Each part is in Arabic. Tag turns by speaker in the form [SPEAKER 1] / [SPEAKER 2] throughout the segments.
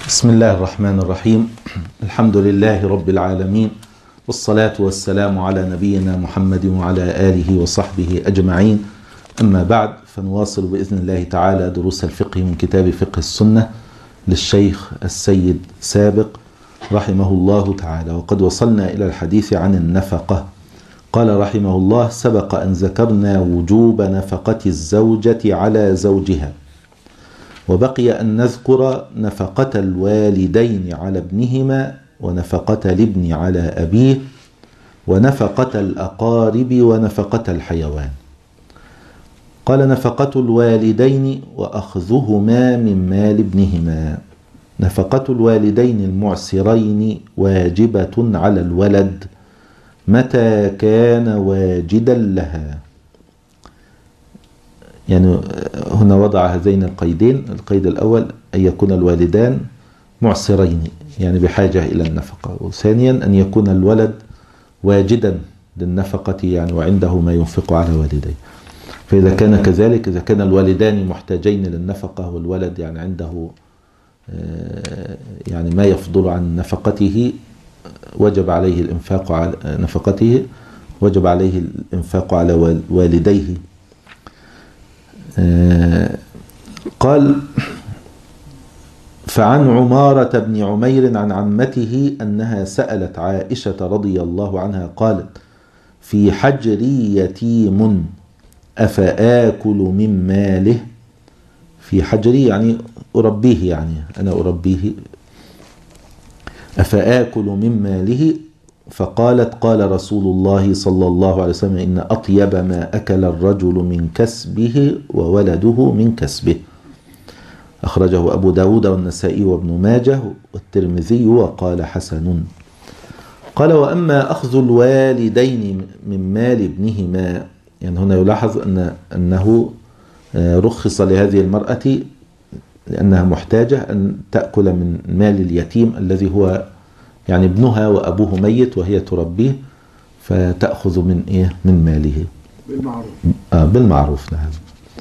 [SPEAKER 1] بسم الله الرحمن الرحيم. الحمد لله رب العالمين، والصلاة والسلام على نبينا محمد وعلى آله وصحبه أجمعين. أما بعد، فنواصل بإذن الله تعالى دروس الفقه من كتاب فقه السنة للشيخ السيد سابق رحمه الله تعالى، وقد وصلنا إلى الحديث عن النفقة. قال رحمه الله: سبق أن ذكرنا وجوب نفقة الزوجة على زوجها، وبقي أن نذكر نفقة الوالدين على ابنهما، ونفقة الابن على أبيه، ونفقة الأقارب، ونفقة الحيوان. قال: نفقة الوالدين وأخذهما من مال ابنهما. نفقة الوالدين المعسرين واجبة على الولد متى كان واجدا لها. يعني هنا وضع هذين القيدين: القيد الأول أن يكون الوالدان معسرين، يعني بحاجة إلى النفقة، وثانيا أن يكون الولد واجدا للنفقة، يعني وعنده ما ينفق على والديه. فإذا كان كذلك، إذا كان الوالدان محتاجين للنفقة والولد يعني عنده يعني ما يفضل عن نفقته، وجب عليه الإنفاق على نفقته، وجب عليه الإنفاق على والديه. قال: فعن عمارة بن عمير عن عمته أنها سألت عائشة رضي الله عنها قالت: في حجري يتيم أفآكل من ماله؟ في حجري يعني أربيه، يعني أنا أربيه، أفآكل من ماله؟ فقالت: قال رسول الله صلى الله عليه وسلم: إن أطيب ما أكل الرجل من كسبه وولده من كسبه. أخرجه أبو داود والنسائي وابن ماجه والترمذي وقال حسن. قال: وأما أخذ الوالدين من مال ابنهما، يعني هنا يلاحظ أنه رخص لهذه المرأة لأنها محتاجة أن تأكل من مال اليتيم الذي هو يعني ابنها وأبوه ميت وهي تربيه، فتأخذ من إيه؟ من ماله بالمعروف. بالمعروف، نعم.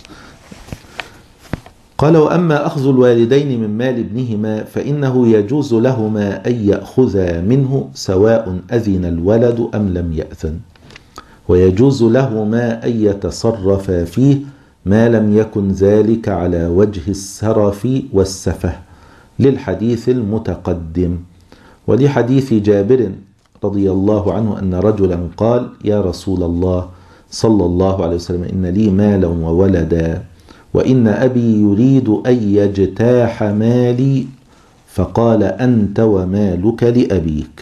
[SPEAKER 1] قال: وأما أخذ الوالدين من مال ابنهما فإنه يجوز لهما أن يأخذا منه سواء أذن الولد أم لم يأذن، ويجوز لهما أن يتصرفا فيه ما لم يكن ذلك على وجه السرف والسفه، للحديث المتقدم. ولحديث جابر رضي الله عنه أن رجلا قال: يا رسول الله صلى الله عليه وسلم، إن لي مالا وولدا، وإن أبي يريد أن يجتاح مالي. فقال: أنت ومالك لأبيك.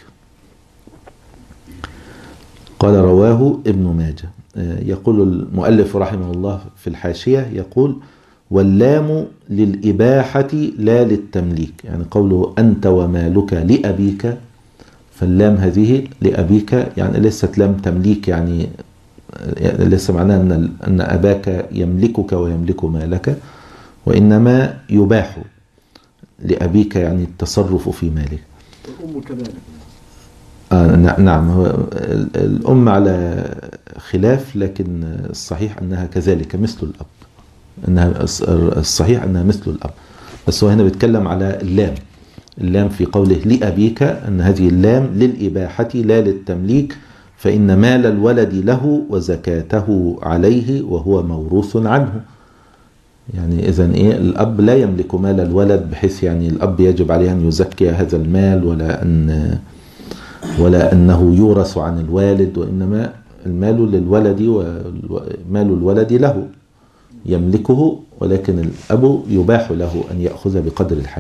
[SPEAKER 1] قال: رواه ابن ماجه. يقول المؤلف رحمه الله في الحاشية، يقول: واللام للإباحة لا للتمليك، يعني قوله أنت ومالك لأبيك، فاللام هذه لأبيك يعني ليست لام تمليك، يعني ليس معناه أن أباك يملكك ويملك مالك، وإنما يباح لأبيك يعني التصرف في مالك.
[SPEAKER 2] الأم كذلك.
[SPEAKER 1] نعم، هو الأم على خلاف، لكن الصحيح أنها كذلك مثل الأب، أنها الصحيح أنها مثل الأب، بس هو هنا بيتكلم على اللام في قوله لأبيك، أن هذه اللام للإباحة لا للتمليك، فإن مال الولد له وزكاته عليه وهو موروث عنه. يعني إذن إيه؟ الأب لا يملك مال الولد بحيث يعني الأب يجب عليه أن يزكي هذا المال، ولا أنه يورث عن الوالد، وإنما المال للولد ومال الولد له يملكه، ولكن الأب يباح له أن يأخذ بقدر الحاجة.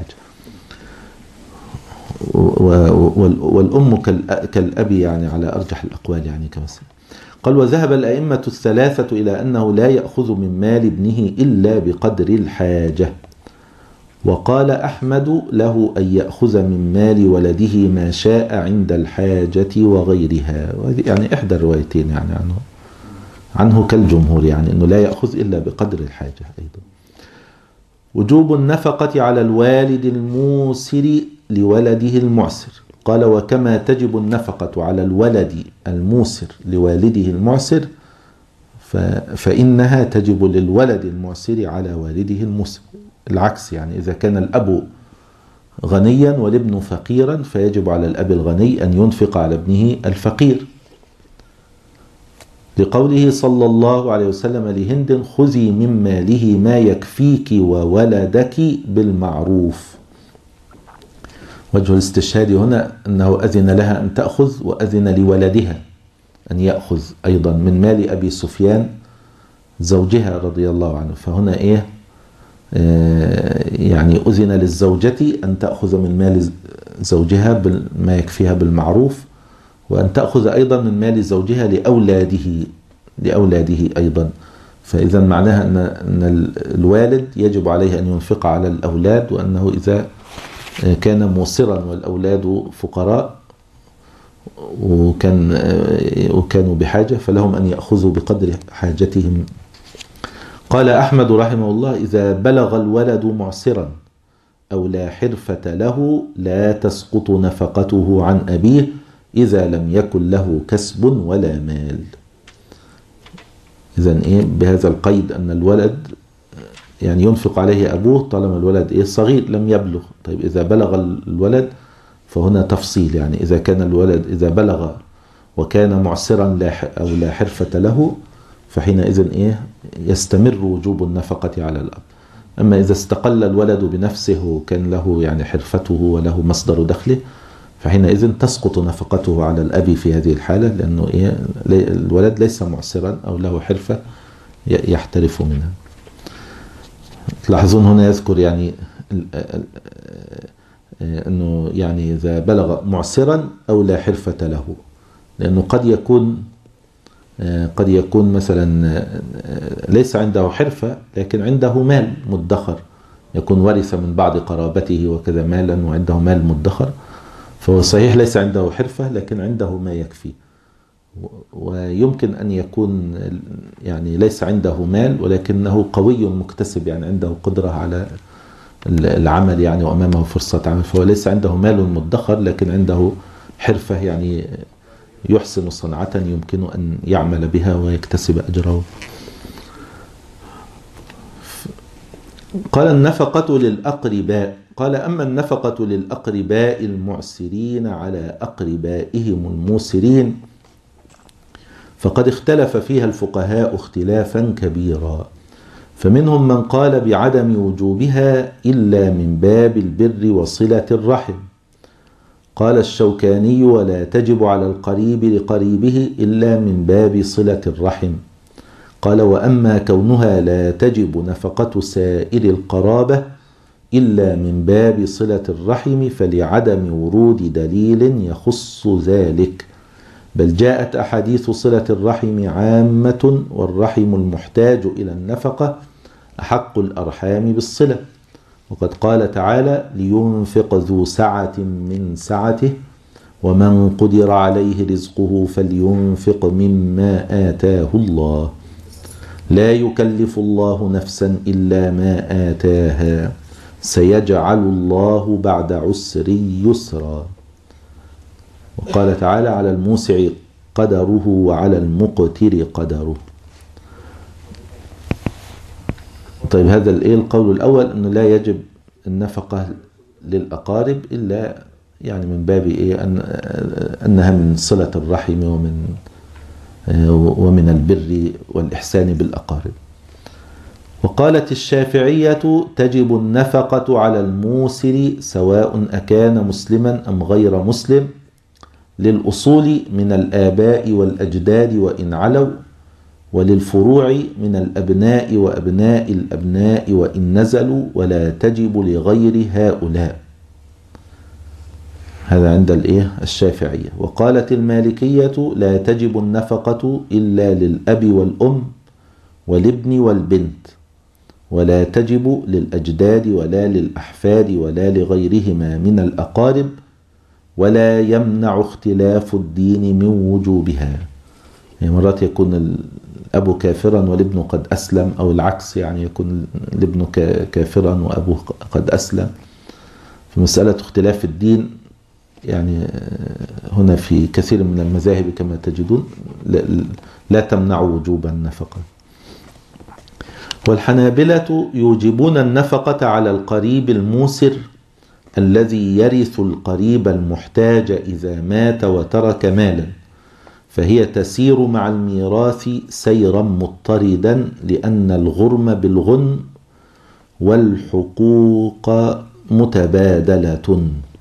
[SPEAKER 1] والأم كالأب يعني على أرجح الأقوال، يعني كمثل. قال: وذهب الأئمة الثلاثة إلى أنه لا يأخذ من مال ابنه إلا بقدر الحاجة. وقال أحمد: له أن يأخذ من مال ولده ما شاء عند الحاجة وغيرها. وهذه يعني إحدى الروايتين يعني عنه كالجمهور، يعني أنه لا يأخذ إلا بقدر الحاجة. أيضا وجوب النفقة على الوالد الموسر لولده المعسر. قال: وكما تجب النفقة على الولد الموسر لوالده المعسر، فإنها تجب للولد المعسر على والده الموسر. العكس، يعني إذا كان الأب غنيا والابن فقيرا فيجب على الأب الغني أن ينفق على ابنه الفقير، لقوله صلى الله عليه وسلم لهند: خذي من ماله ما يكفيك وولدك بالمعروف. وجه الاستشهاد هنا أنه أذن لها أن تأخذ وأذن لولدها أن يأخذ أيضا من مال أبي سفيان زوجها رضي الله عنه. فهنا يعني أذن للزوجة أن تأخذ من مال زوجها ما يكفيها بالمعروف، وأن تأخذ أيضا من مال زوجها لأولاده أيضا. فإذا معناها أن الوالد يجب عليه أن ينفق على الأولاد، وأنه إذا كان موسرا والأولاد فقراء وكانوا بحاجة فلهم أن يأخذوا بقدر حاجتهم. قال أحمد رحمه الله: إذا بلغ الولد معسرا أو لا حرفة له لا تسقط نفقته عن أبيه إذا لم يكن له كسب ولا مال. إذن بهذا القيد أن الولد يعني ينفق عليه أبوه طالما الولد صغير لم يبلغ. طيب إذا بلغ الولد فهنا تفصيل، يعني إذا كان الولد إذا بلغ وكان معسرا أو لا حرفة له فحينئذ يستمر وجوب النفقة على الأب. أما إذا استقل الولد بنفسه وكان له يعني حرفته وله مصدر دخله فحينئذ تسقط نفقته على الأب في هذه الحالة، لأنه الولد ليس معسرا أو له حرفة يحترف منها. تلاحظون هنا يذكر يعني أنه يعني إذا بلغ معسرا أو لا حرفة له، لأنه قد يكون مثلا ليس عنده حرفة لكن عنده مال مدخر، يكون ورث من بعض قرابته وكذا مالا وعنده مال مدخر، فهو صحيح ليس عنده حرفة لكن عنده ما يكفي. ويمكن أن يكون يعني ليس عنده مال ولكنه قوي مكتسب، يعني عنده قدرة على العمل يعني وأمامه فرصة عمل، فهو ليس عنده مال مدخر لكن عنده حرفة يعني يحسن صنعة يمكن أن يعمل بها ويكتسب أجره. قال: النفقة للأقرباء. قال: أما النفقة للأقرباء المعسرين على أقربائهم الموسرين فقد اختلف فيها الفقهاء اختلافا كبيرا، فمنهم من قال بعدم وجوبها إلا من باب البر وصلة الرحم. قال الشوكاني: ولا تجب على القريب لقريبه إلا من باب صلة الرحم. قال: وأما كونها لا تجب نفقة سائر القرابة إلا من باب صلة الرحم فلعدم ورود دليل يخص ذلك، بل جاءت أحاديث صلة الرحم عامة، والرحم المحتاج إلى النفقة أحق الأرحام بالصلة. وقد قال تعالى: لينفق ذو سعة من سعته ومن قدر عليه رزقه فلينفق مما آتاه الله لا يكلف الله نفسا إلا ما آتاها سيجعل الله بعد عسر يسرا. وقال تعالى: على الموسع قدره وعلى المقتر قدره. طيب هذا القول الأول أنه لا يجب النفقة للأقارب إلا يعني من باب أنها من صلة الرحم ومن البر والإحسان بالأقارب. وقالت الشافعية: تجب النفقة على الموسر سواء أكان مسلما أم غير مسلم للأصول من الآباء والأجداد وإن علوا، وللفروع من الأبناء وأبناء الأبناء وإن نزلوا، ولا تجب لغير هؤلاء. هذا عند الشافعية. وقالت المالكية: لا تجب النفقة إلا للأب والأم والابن والبنت، ولا تجب للأجداد ولا للأحفاد ولا لغيرهما من الأقارب، ولا يمنع اختلاف الدين من وجوبها. يعني مرات يكون الأب كافرا والابن قد أسلم، أو العكس، يعني يكون الابن كافرا وأبوه قد أسلم. في مسألة اختلاف الدين يعني هنا في كثير من المذاهب كما تجدون لا تمنع وجوب النفقة. والحنابلة يوجبون النفقة على القريب الموسر الذي يرث القريب المحتاج إذا مات وترك مالا، فهي تسير مع الميراث سيرا مضطردا، لأن الغرم بالغن والحقوق متبادلة.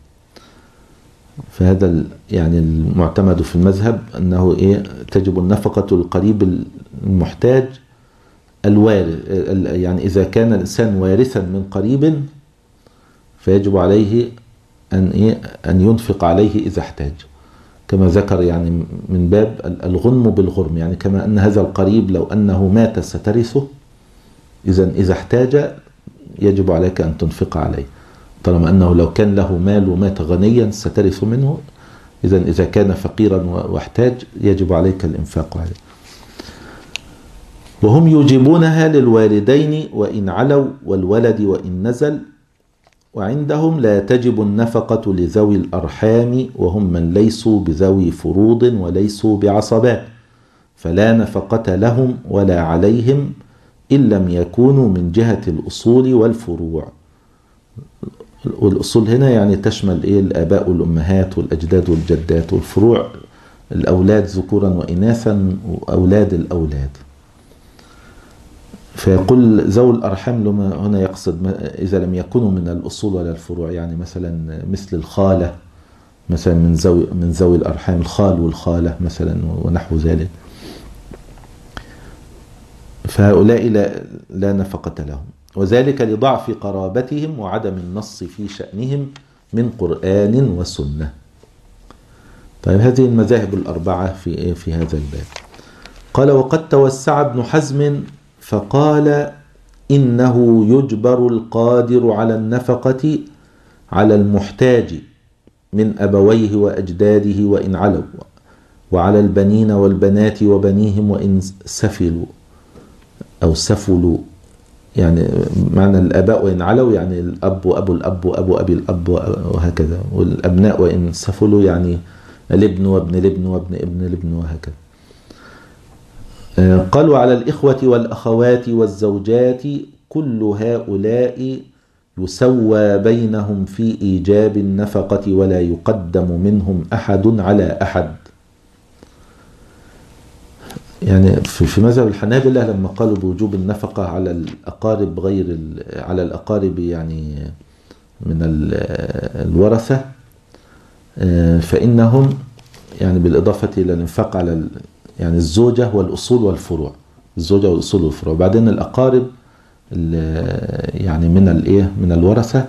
[SPEAKER 1] فهذا يعني المعتمد في المذهب أنه تجب النفقة للقريب المحتاج الوارث، يعني إذا كان الإنسان وارثا من قريب فيجب عليه أن ينفق عليه إذا احتاج، كما ذكر يعني من باب الغنم بالغرم، يعني كما أن هذا القريب لو أنه مات سترثه، إذا احتاج يجب عليك أن تنفق عليه، طالما أنه لو كان له مال ومات غنيا سترث منه، إذا كان فقيرا واحتاج يجب عليك الإنفاق عليه. وهم يوجبونها للوالدين وإن علوا والولد وإن نزل، وعندهم لا تجب النفقة لذوي الأرحام وهم من ليسوا بذوي فروض وليسوا بعصبات، فلا نفقة لهم ولا عليهم إن لم يكونوا من جهة الأصول والفروع. والأصول هنا يعني تشمل الآباء والأمهات والأجداد والجدات، والفروع الأولاد ذكورا وإناثا وأولاد الأولاد. فيقول ذوي الأرحام لما هنا يقصد إذا لم يكونوا من الأصول ولا الفروع، يعني مثلا مثل الخالة مثلا من ذوي الأرحام، الخال والخالة مثلا ونحو ذلك، فهؤلاء لا نفقة لهم، وذلك لضعف قرابتهم وعدم النص في شأنهم من قرآن وسنة. طيب هذه المذاهب الأربعة في هذا الباب. قال وقد توسع ابن حزم فقال إنه يجبر القادر على النفقة على المحتاج من أبويه وأجداده وإن علوا، وعلى البنين والبنات وبنيهم وإن سفلوا أو سفلوا، يعني معنى الآباء وإن علوا يعني الأب وأبو الأب وأبو أبي الأب وهكذا، والأبناء وإن سفلوا يعني الابن وابن الابن وابن ابن الابن وهكذا. قالوا على الإخوة والأخوات والزوجات كل هؤلاء يسوى بينهم في إيجاب النفقة ولا يقدم منهم أحد على أحد. يعني في مذهب الحنابلة لما قالوا بوجوب النفقة على الأقارب على الأقارب يعني من الورثة، فإنهم يعني بالإضافة إلى الإنفاق على يعني الزوجة والأصول والفروع، الزوجة والأصول والفروع، بعدين الأقارب يعني من الورثة،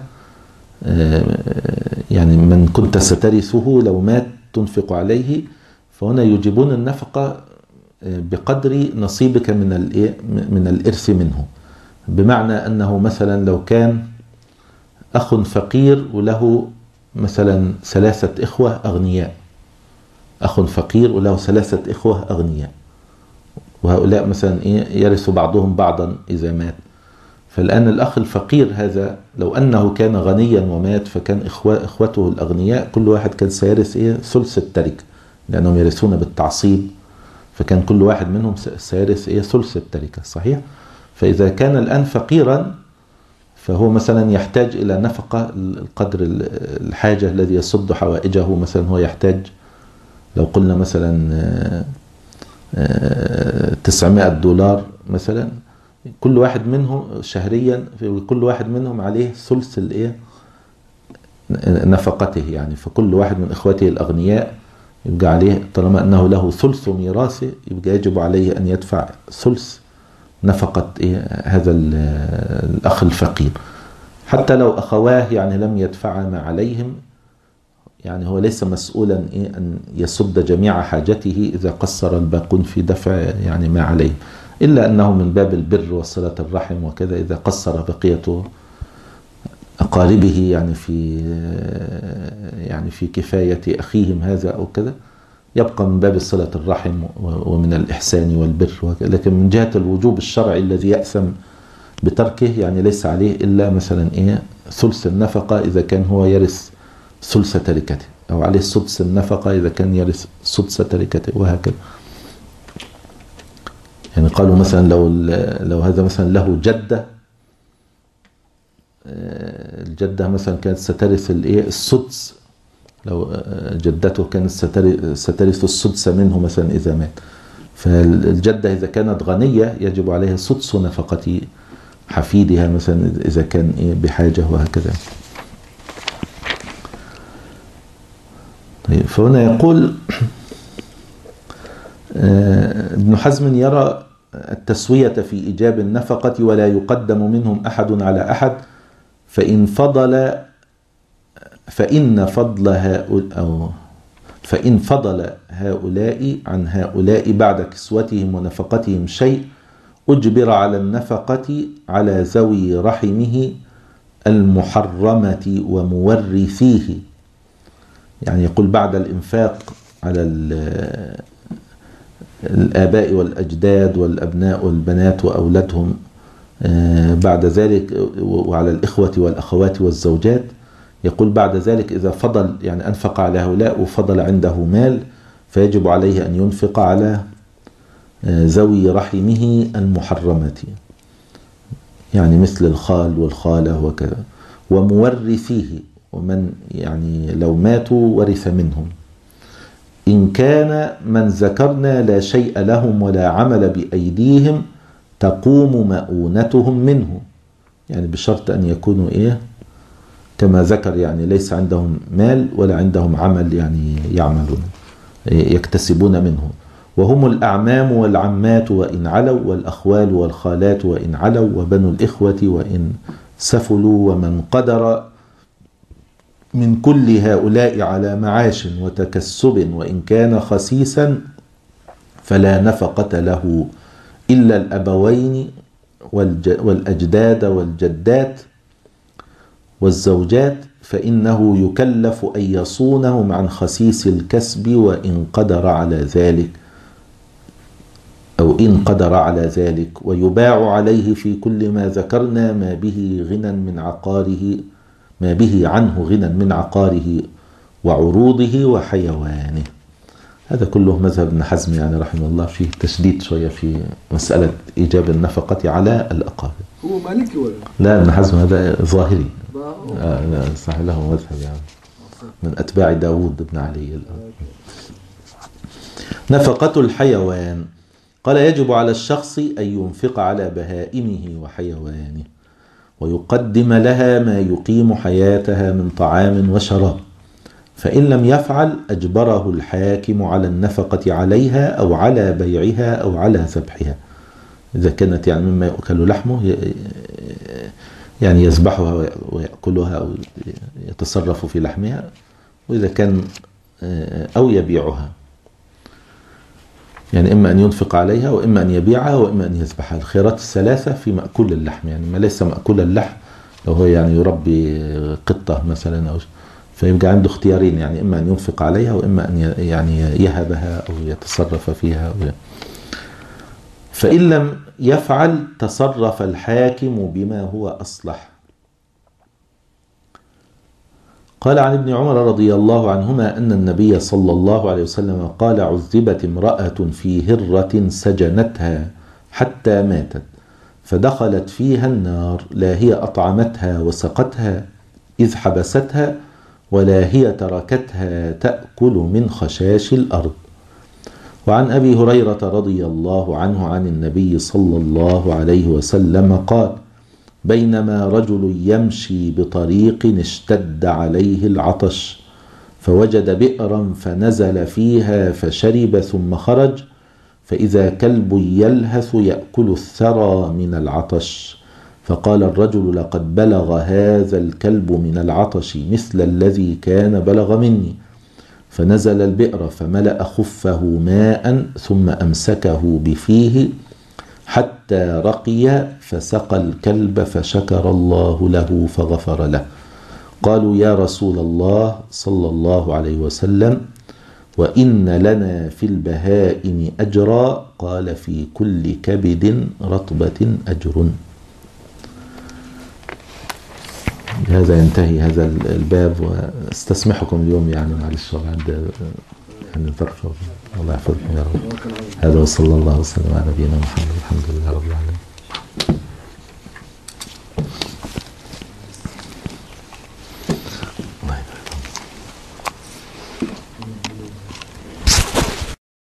[SPEAKER 1] يعني من كنت سترثه لو مات تنفق عليه، فهنا يجيبون النفقة بقدر نصيبك من الإرث منه، بمعنى أنه مثلا لو كان أخ فقير وله مثلا 3 إخوة أغنياء، أخ فقير وله 3 إخوة أغنياء، وهؤلاء مثلا يرث بعضهم بعضا إذا مات، فالآن الأخ الفقير هذا لو أنه كان غنيا ومات فكان إخوته الأغنياء كل واحد كان سيرث ثلث التركة، لأنهم يرثون بالتعصيب، فكان كل واحد منهم سيرث ثلث التركة، صحيح؟ فإذا كان الآن فقيرا فهو مثلا يحتاج إلى نفقة القدر الحاجة الذي يسد حوائجه، مثلا هو يحتاج لو قلنا مثلا $900 مثلا، كل واحد منهم شهريا كل واحد منهم عليه ثلث نفقته، يعني فكل واحد من إخوته الأغنياء يبقى عليه طالما أنه له ثلث ميراثه يبقى يجب عليه أن يدفع ثلث نفقة هذا الأخ الفقير، حتى لو أخواه يعني لم يدفع ما عليهم، يعني هو ليس مسؤولا أن يسد جميع حاجته إذا قصر الباقون في دفع يعني ما عليه، إلا أنه من باب البر وصلة الرحم وكذا، إذا قصر بقية أقاربه يعني في كفاية أخيهم هذا أو كذا، يبقى من باب صلة الرحم ومن الإحسان والبر، لكن من جهة الوجوب الشرعي الذي يأثم بتركه يعني ليس عليه إلا مثلا ثلث النفقة إذا كان هو يرث ثلث تركته، أو عليه سدس النفقة إذا كان يرث سدس تركته وهكذا. يعني قالوا مثلا لو هذا مثلا له جدة الجدة مثلا كانت سترث السدس، لو جدته كانت سترث السدس منه مثلا إذا مات. فالجدة إذا كانت غنية يجب عليها سدس نفقة حفيدها مثلا إذا كان بحاجة وهكذا. طيب فهنا يقول ابن حزم يرى التسوية في إيجاب النفقة ولا يقدم منهم أحد على أحد، فإن فضل هؤلاء عن هؤلاء بعد كسوتهم ونفقتهم شيء أجبر على النفقة على ذوي رحمه المحرمة ومورثيه. يعني يقول بعد الإنفاق على الآباء والأجداد والأبناء والبنات وأولادهم بعد ذلك، وعلى الإخوة والأخوات والزوجات، يقول بعد ذلك إذا فضل يعني أنفق على هؤلاء وفضل عنده مال فيجب عليه أن ينفق على ذوي رحمه المحرمة، يعني مثل الخال والخالة وكذا، ومورثيه، ومن يعني لو ماتوا ورث منهم، إن كان من ذكرنا لا شيء لهم ولا عمل بأيديهم تقوم مؤونتهم منه، يعني بشرط أن يكونوا كما ذكر، يعني ليس عندهم مال ولا عندهم عمل يعني يعملون يكتسبون منه، وهم الأعمام والعمات وإن علوا، والأخوال والخالات وإن علوا، وبنو الإخوة وإن سفلوا، ومن قدر من كل هؤلاء على معاش وتكسب وإن كان خسيسا فلا نفقة له إلا الأبوين والأجداد والجدات والزوجات، فإنه يكلف أن يصونهم عن خسيس الكسب وإن قدر على ذلك، أو إن قدر على ذلك، ويباع عليه في كل ما ذكرنا ما به عنه غنى من عقاره وعروضه وحيوانه. هذا كله مذهب ابن حزم يعني رحمه الله، فيه تشديد شوية في مسألة إيجاب النفقة على الأقارب.
[SPEAKER 2] هو مالكي ولا؟
[SPEAKER 1] لا، ابن حزم هذا ظاهري. لا صحيح، له مذهب يعني من أتباع داود بن علي. نفقة الحيوان، قال يجب على الشخص أن ينفق على بهائمه وحيوانه ويقدم لها ما يقيم حياتها من طعام وشراب، فإن لم يفعل أجبره الحاكم على النفقة عليها أو على بيعها أو على ذبحها، إذا كانت يعني مما يؤكل لحمه يعني يذبحها ويأكلها أو يتصرف في لحمها، وإذا كان أو يبيعها، يعني إما أن ينفق عليها وإما أن يبيعها وإما أن يذبحها. الخيارات الثلاثة في مأكول اللحم، يعني ما ليس مأكول اللحم لو هو يعني يربي قطة مثلا أو فيبقى عنده اختيارين، يعني إما أن ينفق عليها وإما أن يعني يهبها أو يتصرف فيها فإن لم يفعل تصرف الحاكم بما هو أصلح. قال عن ابن عمر رضي الله عنهما أن النبي صلى الله عليه وسلم قال عذبت امرأة في هرة سجنتها حتى ماتت فدخلت فيها النار، لا هي أطعمتها وسقتها إذ حبستها ولا هي تركتها تأكل من خشاش الأرض. وعن أبي هريرة رضي الله عنه عن النبي صلى الله عليه وسلم قال بينما رجل يمشي بطريق اشتد عليه العطش فوجد بئرا فنزل فيها فشرب ثم خرج فإذا كلب يلهث يأكل الثرى من العطش، فقال الرجل لقد بلغ هذا الكلب من العطش مثل الذي كان بلغ مني، فنزل البئر فملأ خفه ماء ثم أمسكه بفيه حتى رقي فسقى الكلب فشكر الله له فغفر له. قالوا يا رسول الله صلى الله عليه وسلم وإن لنا في البهائم أجرا؟ قال في كل كبد رطبة أجر. بهذا ينتهي هذا الباب، واستسمحكم اليوم يعني معلش عند يعني ظرف، الله يحفظكم يا رب. هذا وصلى الله وسلم على نبينا محمد، الحمد لله رب العالمين.